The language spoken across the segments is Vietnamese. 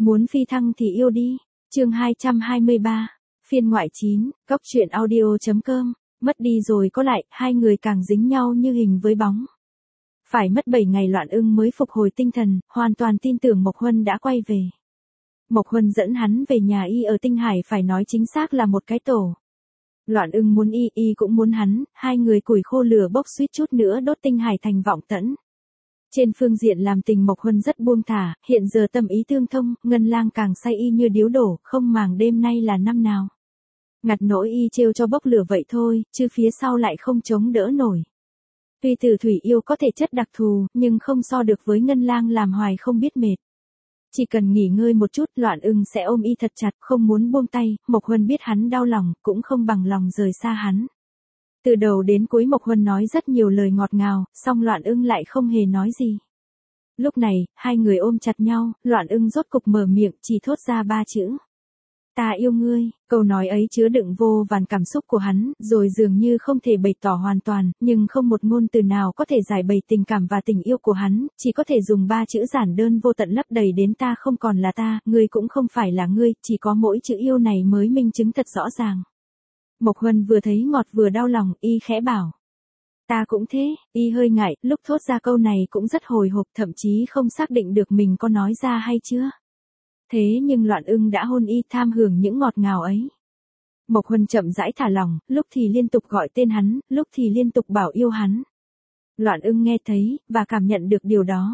Muốn phi thăng thì yêu đi. Chương 223. Phiên ngoại 9, Cóc truyện audio.com. Mất đi rồi có lại, hai người càng dính nhau như hình với bóng. Phải mất 7 ngày Loạn Ưng mới phục hồi tinh thần, hoàn toàn tin tưởng Mộc Huân đã quay về. Mộc Huân dẫn hắn về nhà y ở Tinh Hải, phải nói chính xác là một cái tổ. Loạn Ưng muốn y cũng muốn hắn, hai người củi khô lửa bốc suýt chút nữa đốt Tinh Hải thành vọng tẫn. Trên phương diện làm tình Mộc Huân rất buông thả, hiện giờ tâm ý tương thông, Ngân Lang càng say y như điếu đổ, không màng đêm nay là năm nào. Ngặt nỗi y trêu cho bốc lửa vậy thôi, chứ phía sau lại không chống đỡ nổi. Tuy Tử Thủy yêu có thể chất đặc thù, nhưng không so được với Ngân Lang làm hoài không biết mệt. Chỉ cần nghỉ ngơi một chút, Loạn Ưng sẽ ôm y thật chặt, không muốn buông tay. Mộc Huân biết hắn đau lòng, cũng không bằng lòng rời xa hắn. Từ đầu đến cuối Mộc Huân nói rất nhiều lời ngọt ngào, song Loạn Ưng lại không hề nói gì. Lúc này, hai người ôm chặt nhau, Loạn Ưng rốt cục mở miệng, chỉ thốt ra 3 chữ. Ta yêu ngươi. Câu nói ấy chứa đựng vô vàn cảm xúc của hắn, rồi dường như không thể bày tỏ hoàn toàn, nhưng không một ngôn từ nào có thể giải bày tình cảm và tình yêu của hắn, chỉ có thể dùng 3 chữ giản đơn vô tận lấp đầy đến ta không còn là ta, ngươi cũng không phải là ngươi, chỉ có mỗi chữ yêu này mới minh chứng thật rõ ràng. Mộc Huân vừa thấy ngọt vừa đau lòng, y khẽ bảo. Ta cũng thế. Y hơi ngại, lúc thốt ra câu này cũng rất hồi hộp, thậm chí không xác định được mình có nói ra hay chưa. Thế nhưng Loạn Ưng đã hôn y, tham hưởng những ngọt ngào ấy. Mộc Huân chậm rãi thả lỏng, lúc thì liên tục gọi tên hắn, lúc thì liên tục bảo yêu hắn. Loạn Ưng nghe thấy, và cảm nhận được điều đó.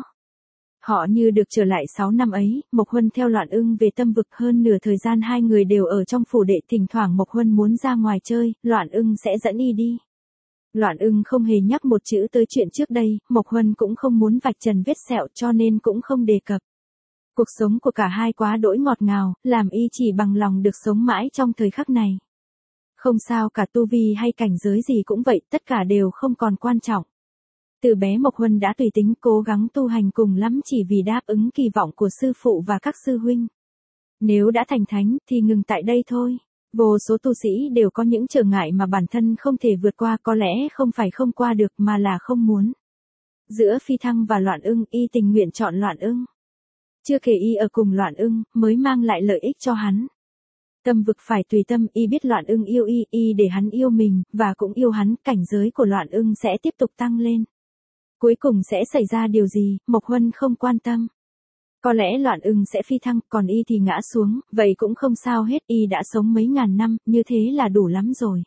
Họ như được trở lại 6 năm ấy, Mộc Huân theo Loạn Ưng về Tâm Vực, hơn nửa thời gian hai người đều ở trong phủ đệ, thỉnh thoảng Mộc Huân muốn ra ngoài chơi, Loạn Ưng sẽ dẫn y đi. Loạn Ưng không hề nhắc một chữ tới chuyện trước đây, Mộc Huân cũng không muốn vạch trần vết sẹo cho nên cũng không đề cập. Cuộc sống của cả hai quá đỗi ngọt ngào, làm y chỉ bằng lòng được sống mãi trong thời khắc này. Không sao cả, tu vi hay cảnh giới gì cũng vậy, tất cả đều không còn quan trọng. Từ bé Mộc Huân đã tùy tính cố gắng tu hành, cùng lắm chỉ vì đáp ứng kỳ vọng của sư phụ và các sư huynh. Nếu đã thành thánh thì ngừng tại đây thôi. Vô số tu sĩ đều có những trở ngại mà bản thân không thể vượt qua, có lẽ không phải không qua được mà là không muốn. Giữa phi thăng và Loạn Ưng, y tình nguyện chọn Loạn Ưng. Chưa kể y ở cùng Loạn Ưng, mới mang lại lợi ích cho hắn. Tâm Vực phải tùy tâm, y biết Loạn Ưng yêu y để hắn yêu mình, và cũng yêu hắn, cảnh giới của Loạn Ưng sẽ tiếp tục tăng lên. Cuối cùng sẽ xảy ra điều gì, Mộc Huân không quan tâm. Có lẽ Loạn Ưng sẽ phi thăng, còn y thì ngã xuống, vậy cũng không sao hết, y đã sống mấy ngàn năm, như thế là đủ lắm rồi.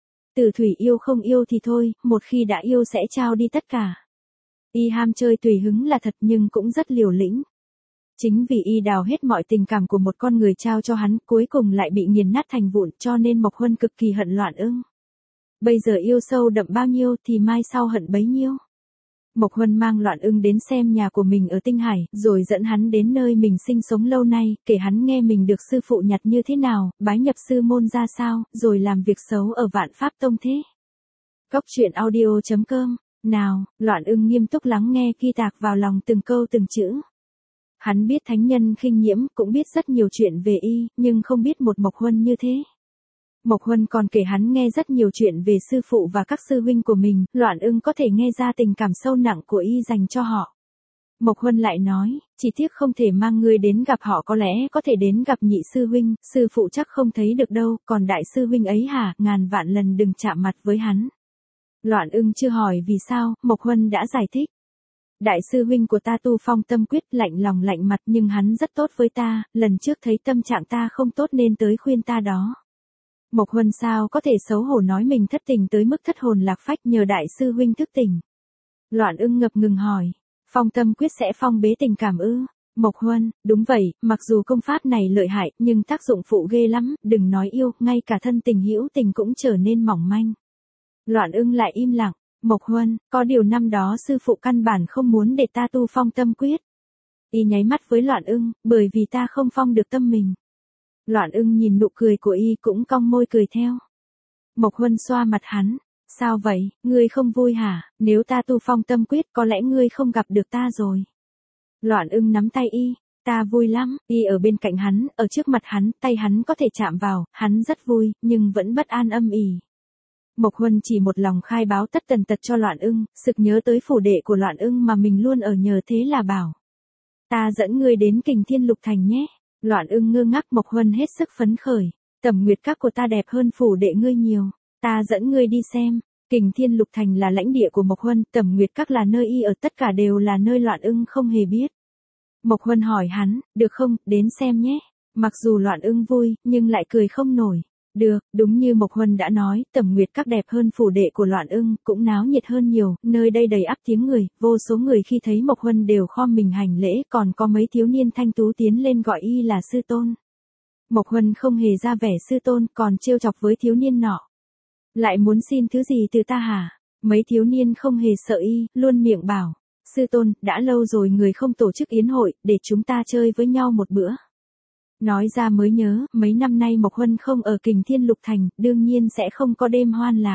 Tử Thủy yêu không yêu thì thôi, một khi đã yêu sẽ trao đi tất cả. Y ham chơi tùy hứng là thật, nhưng cũng rất liều lĩnh. Chính vì y đào hết mọi tình cảm của một con người trao cho hắn, cuối cùng lại bị nghiền nát thành vụn, cho nên Mộc Huân cực kỳ hận Loạn Ưng. Bây giờ yêu sâu đậm bao nhiêu thì mai sau hận bấy nhiêu. Mộc Huân mang Loạn Ưng đến xem nhà của mình ở Tinh Hải, rồi dẫn hắn đến nơi mình sinh sống lâu nay, kể hắn nghe mình được sư phụ nhặt như thế nào, bái nhập sư môn ra sao, rồi làm việc xấu ở Vạn Pháp Tông thế. Cóc truyện audio.com. Nào, Loạn Ưng nghiêm túc lắng nghe, ghi tạc vào lòng từng câu từng chữ. Hắn biết thánh nhân khinh nhiễm, cũng biết rất nhiều chuyện về y, nhưng không biết một Mộc Huân như thế. Mộc Huân còn kể hắn nghe rất nhiều chuyện về sư phụ và các sư huynh của mình, Loạn Ưng có thể nghe ra tình cảm sâu nặng của y dành cho họ. Mộc Huân lại nói, chỉ tiếc không thể mang ngươi đến gặp họ, có lẽ có thể đến gặp nhị sư huynh, sư phụ chắc không thấy được đâu, còn đại sư huynh ấy hả, ngàn vạn lần đừng chạm mặt với hắn. Loạn Ưng chưa hỏi vì sao, Mộc Huân đã giải thích. Đại sư huynh của ta tu Phong Tâm Quyết, lạnh lòng lạnh mặt, nhưng hắn rất tốt với ta, lần trước thấy tâm trạng ta không tốt nên tới khuyên ta đó. Mộc Huân sao có thể xấu hổ nói mình thất tình tới mức thất hồn lạc phách, nhờ đại sư huynh thức tỉnh. Loạn Ưng ngập ngừng hỏi, Phong Tâm Quyết sẽ phong bế tình cảm ư? Mộc Huân, đúng vậy, mặc dù công pháp này lợi hại, nhưng tác dụng phụ ghê lắm, đừng nói yêu, ngay cả thân tình hữu tình cũng trở nên mỏng manh. Loạn Ưng lại im lặng. Mộc Huân, có điều năm đó sư phụ căn bản không muốn để ta tu Phong Tâm Quyết. Y nháy mắt với Loạn Ưng, bởi vì ta không phong được tâm mình. Loạn Ưng nhìn nụ cười của y cũng cong môi cười theo. Mộc Huân xoa mặt hắn, sao vậy, ngươi không vui hả, nếu ta tu Phong Tâm Quyết có lẽ ngươi không gặp được ta rồi. Loạn Ưng nắm tay y, ta vui lắm, y ở bên cạnh hắn, ở trước mặt hắn, tay hắn có thể chạm vào, hắn rất vui, nhưng vẫn bất an âm ỉ. Mộc Huân chỉ một lòng khai báo tất tần tật cho Loạn Ưng, sực nhớ tới phủ đệ của Loạn Ưng mà mình luôn ở nhờ, thế là bảo. Ta dẫn ngươi đến Kình Thiên Lục Thành nhé. Loạn ưng ngơ ngác, Mộc Huân hết sức phấn khởi. Tẩm Nguyệt Các của ta đẹp hơn phủ đệ ngươi nhiều. Ta dẫn ngươi đi xem. Kình Thiên Lục Thành là lãnh địa của Mộc Huân, Tẩm Nguyệt Các là nơi y ở, tất cả đều là nơi Loạn ưng không hề biết. Mộc Huân hỏi hắn, được không, đến xem nhé. Mặc dù Loạn ưng vui, nhưng lại cười không nổi. Được, đúng như Mộc Huân đã nói, Tẩm Nguyệt Các đẹp hơn phủ đệ của Loạn ưng, cũng náo nhiệt hơn nhiều, nơi đây đầy ắp tiếng người, vô số người khi thấy Mộc Huân đều khom mình hành lễ, còn có mấy thiếu niên thanh tú tiến lên gọi y là sư tôn. Mộc Huân không hề ra vẻ sư tôn, còn trêu chọc với thiếu niên nọ. Lại muốn xin thứ gì từ ta hả? Mấy thiếu niên không hề sợ y, luôn miệng bảo, sư tôn, đã lâu rồi người không tổ chức yến hội, để chúng ta chơi với nhau một bữa. Nói ra mới nhớ, mấy năm nay Mộc Huân không ở Kình Thiên Lục Thành, đương nhiên sẽ không có đêm hoan lạc.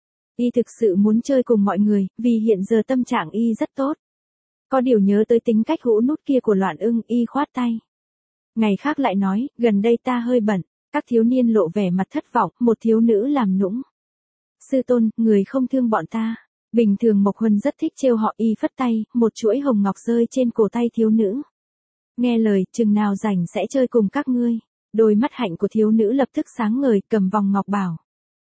Y thực sự muốn chơi cùng mọi người, vì hiện giờ tâm trạng y rất tốt. Có điều nhớ tới tính cách hũ nút kia của Loạn ưng, y khoát tay. Ngày khác lại nói, gần đây ta hơi bận. Các thiếu niên lộ vẻ mặt thất vọng, một thiếu nữ làm nũng. Sư tôn, người không thương bọn ta. Bình thường Mộc Huân rất thích trêu họ, y phất tay, một chuỗi hồng ngọc rơi trên cổ tay thiếu nữ. Nghe lời, chừng nào rảnh sẽ chơi cùng các ngươi. Đôi mắt hạnh của thiếu nữ lập tức sáng ngời, cầm vòng ngọc bảo.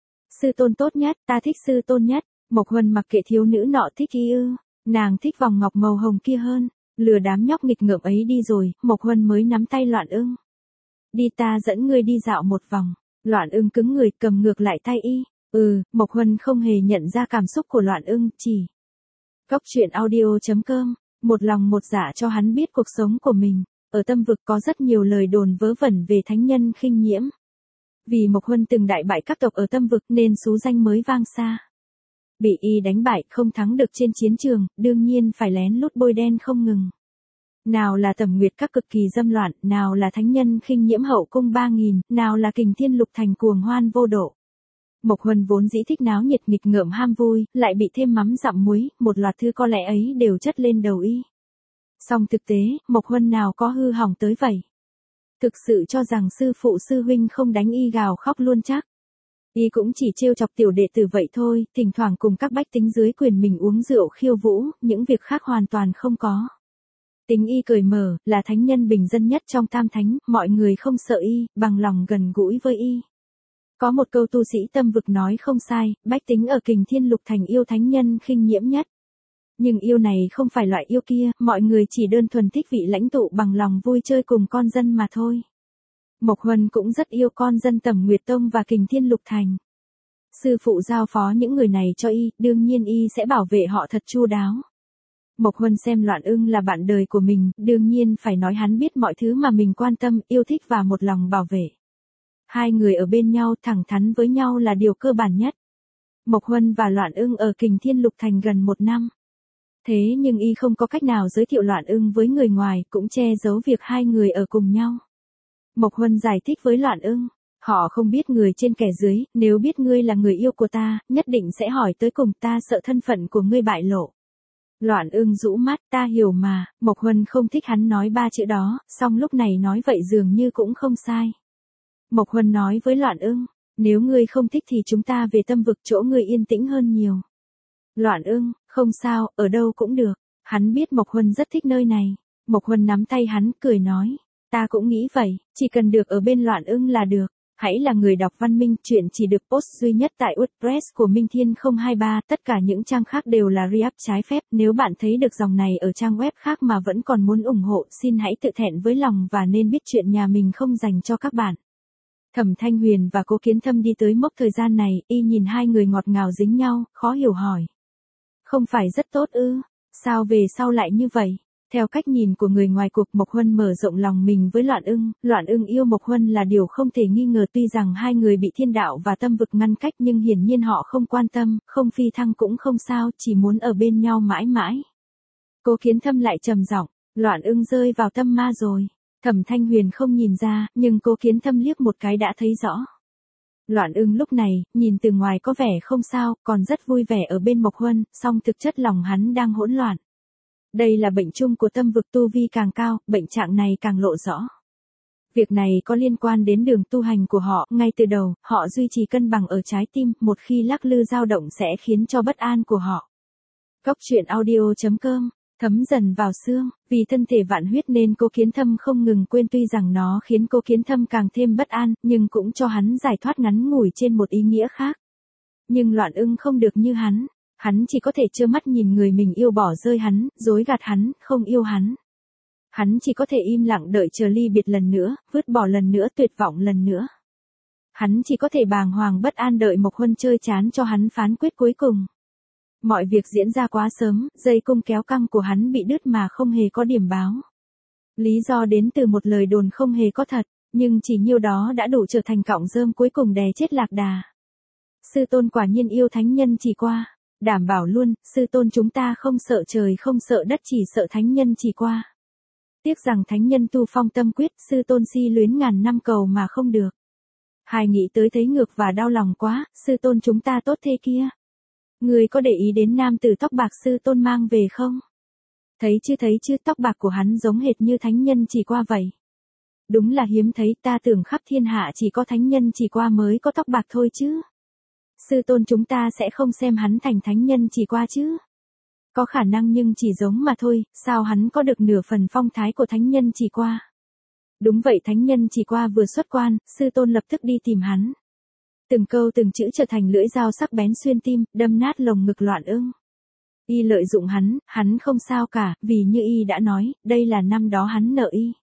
Sư tôn tốt nhất, ta thích sư tôn nhất. Mộc Huân mặc kệ thiếu nữ nọ thích y ư. Nàng thích vòng ngọc màu hồng kia hơn. Lừa đám nhóc nghịch ngợm ấy đi rồi, Mộc Huân mới nắm tay Loạn ưng. Đi, ta dẫn ngươi đi dạo một vòng. Loạn ưng cứng người, cầm ngược lại tay y. Mộc Huân không hề nhận ra cảm xúc của Loạn ưng, chỉ. Cốc truyện audio.com, một lòng một dạ cho hắn biết cuộc sống của mình. Ở Tâm Vực có rất nhiều lời đồn vớ vẩn về thánh nhân khinh nhiễm. Vì Mộc Huân từng đại bại các tộc ở Tâm Vực nên xú danh mới vang xa. Bị y đánh bại, không thắng được trên chiến trường, đương nhiên phải lén lút bôi đen không ngừng. Nào là Tẩm Nguyệt Các cực kỳ dâm loạn, nào là thánh nhân khinh nhiễm hậu cung 3000, nào là Kình Thiên Lục Thành cuồng hoan vô độ. Mộc Huân vốn dĩ thích náo nhiệt nghịch ngợm ham vui, lại bị thêm mắm dặm muối, một loạt thứ có lẽ ấy đều chất lên đầu y. Song thực tế, Mộc Huân nào có hư hỏng tới vậy. Thực sự cho rằng sư phụ sư huynh không đánh y gào khóc luôn chắc. Y cũng chỉ trêu chọc tiểu đệ tử vậy thôi, thỉnh thoảng cùng các bách tính dưới quyền mình uống rượu khiêu vũ, những việc khác hoàn toàn không có. Tính y cởi mở, là thánh nhân bình dân nhất trong tam thánh, mọi người không sợ y, bằng lòng gần gũi với y. Có một câu tu sĩ Tâm Vực nói không sai, bách tính ở Kình Thiên Lục Thành yêu thánh nhân khinh nhiễm nhất. Nhưng yêu này không phải loại yêu kia, mọi người chỉ đơn thuần thích vị lãnh tụ bằng lòng vui chơi cùng con dân mà thôi. Mộc Huân cũng rất yêu con dân Tẩm Nguyệt Tông và Kình Thiên Lục Thành. Sư phụ giao phó những người này cho y, đương nhiên y sẽ bảo vệ họ thật chu đáo. Mộc Huân xem Loạn ưng là bạn đời của mình, đương nhiên phải nói hắn biết mọi thứ mà mình quan tâm, yêu thích và một lòng bảo vệ. Hai người ở bên nhau thẳng thắn với nhau là điều cơ bản nhất. Mộc Huân và Loạn ưng ở Kình Thiên Lục Thành gần 1 năm. Thế nhưng y không có cách nào giới thiệu Loạn ưng với người ngoài, cũng che giấu việc hai người ở cùng nhau. Mộc Huân giải thích với Loạn ưng, họ không biết người trên kẻ dưới, nếu biết ngươi là người yêu của ta, nhất định sẽ hỏi tới cùng, ta sợ thân phận của ngươi bại lộ. Loạn ưng rũ mắt, ta hiểu mà. Mộc Huân không thích hắn nói 3 chữ đó, song lúc này nói vậy dường như cũng không sai. Mộc Huân nói với Loạn ưng, nếu ngươi không thích thì chúng ta về Tâm Vực, chỗ ngươi yên tĩnh hơn nhiều. Loạn ưng, không sao, ở đâu cũng được. Hắn biết Mộc Huân rất thích nơi này. Mộc Huân nắm tay hắn, cười nói, ta cũng nghĩ vậy, chỉ cần được ở bên Loạn ưng là được. Hãy là người đọc văn minh, chuyện chỉ được post duy nhất tại WordPress của Minh Thiên 023, tất cả những trang khác đều là re-up trái phép. Nếu bạn thấy được dòng này ở trang web khác mà vẫn còn muốn ủng hộ, xin hãy tự thẹn với lòng và nên biết chuyện nhà mình không dành cho các bạn. Thẩm Thanh Huyền và Cố Kiến Thâm đi tới mốc thời gian này, y nhìn hai người ngọt ngào dính nhau, khó hiểu hỏi. Không phải rất tốt ư? Sao về sau lại như vậy? Theo cách nhìn của người ngoài cuộc, Mộc Huân mở rộng lòng mình với Loạn ưng yêu Mộc Huân là điều không thể nghi ngờ, tuy rằng hai người bị thiên đạo và Tâm Vực ngăn cách nhưng hiển nhiên họ không quan tâm, không phi thăng cũng không sao, chỉ muốn ở bên nhau mãi mãi. Cố Kiến Thâm lại trầm giọng, Loạn ưng rơi vào tâm ma rồi. Thẩm Thanh Huyền không nhìn ra, nhưng Cố Kiến Thâm liếc một cái đã thấy rõ. Loạn ưng lúc này, nhìn từ ngoài có vẻ không sao, còn rất vui vẻ ở bên Mộc Huân, song thực chất lòng hắn đang hỗn loạn. Đây là bệnh chung của Tâm Vực, tu vi càng cao, bệnh trạng này càng lộ rõ. Việc này có liên quan đến đường tu hành của họ, ngay từ đầu, họ duy trì cân bằng ở trái tim, một khi lắc lư dao động sẽ khiến cho bất an của họ. Cốc truyện audio.com thấm dần vào xương, vì thân thể vạn huyết nên Cố Kiến Thâm không ngừng quên, tuy rằng nó khiến Cố Kiến Thâm càng thêm bất an, nhưng cũng cho hắn giải thoát ngắn ngủi trên một ý nghĩa khác. Nhưng Loạn Ưng không được như hắn chỉ có thể trơ mắt nhìn người mình yêu bỏ rơi hắn, dối gạt hắn, không yêu hắn. Hắn chỉ có thể im lặng đợi chờ ly biệt lần nữa, vứt bỏ lần nữa, tuyệt vọng lần nữa. Hắn chỉ có thể bàng hoàng bất an đợi Mộc Huân chơi chán cho hắn phán quyết cuối cùng. Mọi việc diễn ra quá sớm, dây cung kéo căng của hắn bị đứt mà không hề có điểm báo. Lý do đến từ một lời đồn không hề có thật, nhưng chỉ nhiêu đó đã đủ trở thành cọng rơm cuối cùng đè chết lạc đà. Sư tôn quả nhiên yêu thánh nhân Chỉ Qua. Đảm bảo luôn, sư tôn chúng ta không sợ trời không sợ đất, chỉ sợ thánh nhân Chỉ Qua. Tiếc rằng thánh nhân tu phong tâm quyết, sư tôn si luyến ngàn năm cầu mà không được. Hài nghĩ tới thấy ngược và đau lòng quá, sư tôn chúng ta tốt thế kia. Người có để ý đến nam tử tóc bạc sư tôn mang về không? Thấy chứ, tóc bạc của hắn giống hệt như thánh nhân Chỉ Qua vậy. Đúng là hiếm thấy, ta tưởng khắp thiên hạ chỉ có thánh nhân Chỉ Qua mới có tóc bạc thôi chứ. Sư tôn chúng ta sẽ không xem hắn thành thánh nhân Chỉ Qua chứ. Có khả năng nhưng chỉ giống mà thôi, sao hắn có được nửa phần phong thái của thánh nhân Chỉ Qua. Đúng vậy, thánh nhân Chỉ Qua vừa xuất quan, sư tôn lập tức đi tìm hắn. Từng câu từng chữ trở thành lưỡi dao sắc bén xuyên tim, đâm nát lồng ngực Loạn Ưng. Y lợi dụng hắn không sao cả, vì như y đã nói, đây là năm đó hắn nợ y.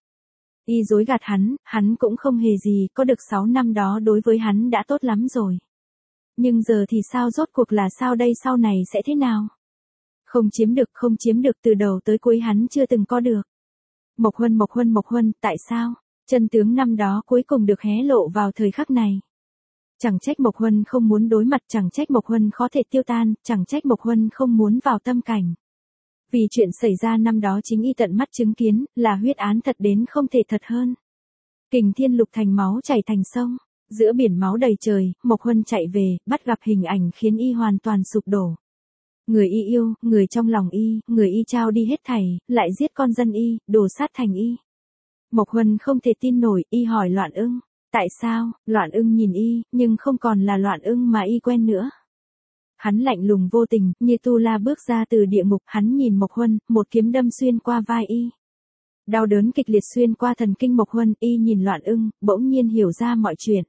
Y dối gạt hắn cũng không hề gì, có được 6 năm đó đối với hắn đã tốt lắm rồi. Nhưng giờ thì sao, rốt cuộc là sao đây, sau này sẽ thế nào? Không chiếm được, từ đầu tới cuối hắn chưa từng có được. Mộc Huân, tại sao? Chân tướng năm đó cuối cùng được hé lộ vào thời khắc này. Chẳng trách Mộc Huân không muốn đối mặt, chẳng trách Mộc Huân khó thể tiêu tan, chẳng trách Mộc Huân không muốn vào tâm cảnh. Vì chuyện xảy ra năm đó chính y tận mắt chứng kiến, là huyết án thật đến không thể thật hơn. Kình Thiên Lục thành máu chảy thành sông, giữa biển máu đầy trời, Mộc Huân chạy về, bắt gặp hình ảnh khiến y hoàn toàn sụp đổ. Người y yêu, người trong lòng y, người y trao đi hết thảy, lại giết con dân y, đổ sát thành y. Mộc Huân không thể tin nổi, y hỏi Loạn Ưng. Tại sao? Loạn Ưng nhìn y, nhưng không còn là Loạn Ưng mà y quen nữa. Hắn lạnh lùng vô tình, như tu la bước ra từ địa ngục, hắn nhìn Mộc Huân, một kiếm đâm xuyên qua vai y. Đau đớn kịch liệt xuyên qua thần kinh Mộc Huân, y nhìn Loạn Ưng, bỗng nhiên hiểu ra mọi chuyện.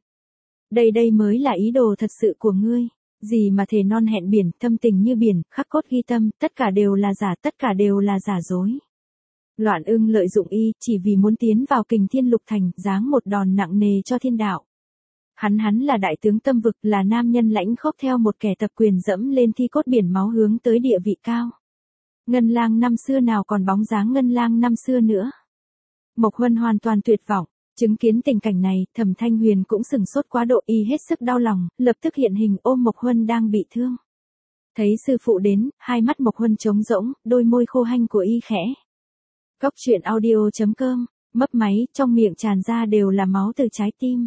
Đây mới là ý đồ thật sự của ngươi. Gì mà thề non hẹn biển, thâm tình như biển, khắc cốt ghi tâm, tất cả đều là giả, tất cả đều là giả dối. Loạn Ưng lợi dụng y, chỉ vì muốn tiến vào Kình Thiên Lục thành, giáng một đòn nặng nề cho thiên đạo. Hắn là đại tướng tâm vực, là nam nhân lãnh khốc theo một kẻ tập quyền dẫm lên thi cốt biển máu hướng tới địa vị cao. Ngân Lang năm xưa nào còn bóng dáng Ngân Lang năm xưa nữa. Mộc Huân hoàn toàn tuyệt vọng. Chứng kiến tình cảnh này, Thẩm Thanh Huyền cũng sừng sốt quá độ, y hết sức đau lòng, lập tức hiện hình ôm Mộc Huân đang bị thương. Thấy sư phụ đến, hai mắt Mộc Huân trống rỗng, đôi môi khô hanh của y khẽ. Góc truyện audio.com, mấp máy, trong miệng tràn ra đều là máu từ trái tim.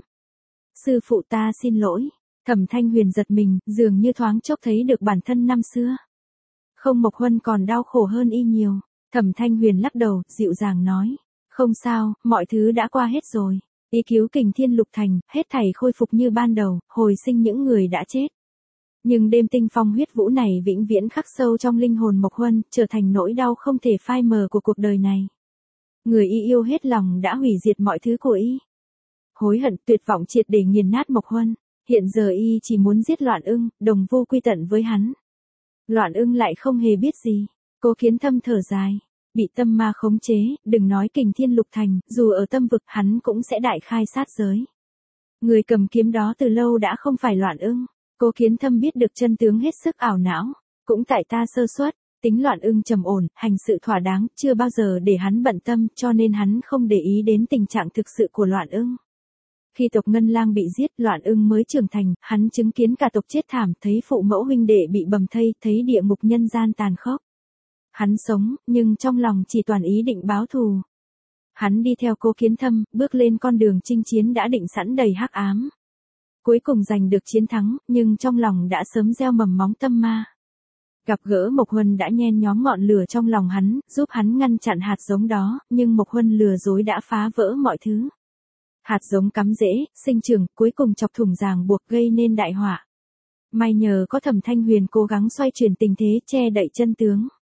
Sư phụ ta xin lỗi. Thẩm Thanh Huyền giật mình, dường như thoáng chốc thấy được bản thân năm xưa. Không, Mộc Huân còn đau khổ hơn y nhiều. Thẩm Thanh Huyền lắc đầu, dịu dàng nói. Không sao, mọi thứ đã qua hết rồi. Y cứu Kình Thiên Lục thành, hết thảy khôi phục như ban đầu, hồi sinh những người đã chết. Nhưng đêm tinh phong huyết vũ này vĩnh viễn khắc sâu trong linh hồn Mộc Huân, trở thành nỗi đau không thể phai mờ của cuộc đời này. Người y yêu hết lòng đã hủy diệt mọi thứ của y. Hối hận, tuyệt vọng triệt để nghiền nát Mộc Huân. Hiện giờ y chỉ muốn giết Loạn Ưng, đồng vô quy tận với hắn. Loạn Ưng lại không hề biết gì. Cố Kiến Thâm thở dài. Bị tâm ma khống chế, đừng nói Kình Thiên Lục thành, dù ở tâm vực hắn cũng sẽ đại khai sát giới. Người cầm kiếm đó từ lâu đã không phải Loạn Ưng. Cố Kiến Thâm biết được chân tướng hết sức ảo não. Cũng tại ta sơ suất, tính Loạn Ưng trầm ổn, hành sự thỏa đáng, chưa bao giờ để hắn bận tâm, cho nên hắn không để ý đến tình trạng thực sự của Loạn Ưng. Khi tộc Ngân Lang bị giết, Loạn Ưng mới trưởng thành, hắn chứng kiến cả tộc chết thảm, thấy phụ mẫu huynh đệ bị bầm thây, thấy địa ngục nhân gian tàn khốc. Hắn sống, nhưng trong lòng chỉ toàn ý định báo thù. Hắn đi theo Cố Kiến Thâm, bước lên con đường chinh chiến đã định sẵn đầy hắc ám. Cuối cùng giành được chiến thắng, nhưng trong lòng đã sớm gieo mầm móng tâm ma. Gặp gỡ Mộc Huân đã nhen nhóm ngọn lửa trong lòng hắn, giúp hắn ngăn chặn hạt giống đó, nhưng Mộc Huân lừa dối đã phá vỡ mọi thứ. Hạt giống cắm rễ, sinh trưởng, cuối cùng chọc thủng ràng buộc gây nên đại họa. May nhờ có Thẩm Thanh Huyền cố gắng xoay chuyển tình thế, che đậy chân tướng.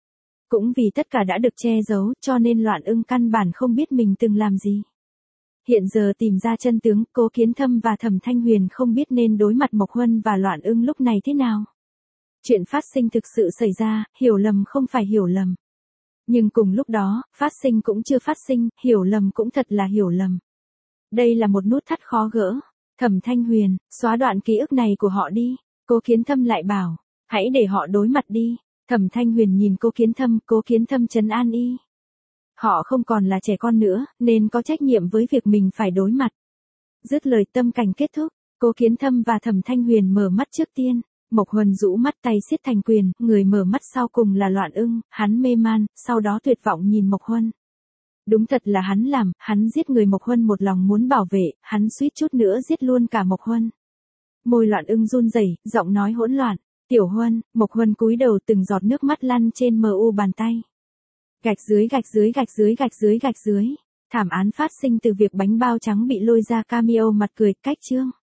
Cũng vì tất cả đã được che giấu cho nên Loạn Ưng căn bản không biết mình từng làm gì. Hiện giờ tìm ra chân tướng, Cố Kiến Thâm và Thẩm Thanh Huyền không biết nên đối mặt Mộc Huân và Loạn Ưng lúc này thế nào. Chuyện phát sinh thực sự xảy ra, hiểu lầm không phải hiểu lầm. Nhưng cùng lúc đó, phát sinh cũng chưa phát sinh, hiểu lầm cũng thật là hiểu lầm. Đây là một nút thắt khó gỡ. Thẩm Thanh Huyền, xóa đoạn ký ức này của họ đi. Cố Kiến Thâm lại bảo, hãy để họ đối mặt đi. Thẩm Thanh Huyền nhìn Cố Kiến Thâm trấn an y. Họ không còn là trẻ con nữa, nên có trách nhiệm với việc mình phải đối mặt. Dứt lời tâm cảnh kết thúc, Cố Kiến Thâm và Thẩm Thanh Huyền mở mắt trước tiên. Mộc Huân rũ mắt tay siết thành quyền, người mở mắt sau cùng là Loạn Ưng, hắn mê man, sau đó tuyệt vọng nhìn Mộc Huân. Đúng thật là hắn làm, hắn giết người. Mộc Huân một lòng muốn bảo vệ, hắn suýt chút nữa giết luôn cả Mộc Huân. Môi Loạn Ưng run rẩy, giọng nói hỗn loạn. Tiểu Huân, Mộc Huân cúi đầu, từng giọt nước mắt lăn trên mu bàn tay. Gạch dưới gạch dưới gạch dưới gạch dưới gạch dưới. Thảm án phát sinh từ việc bánh bao trắng bị lôi ra cameo mặt cười, cách chương.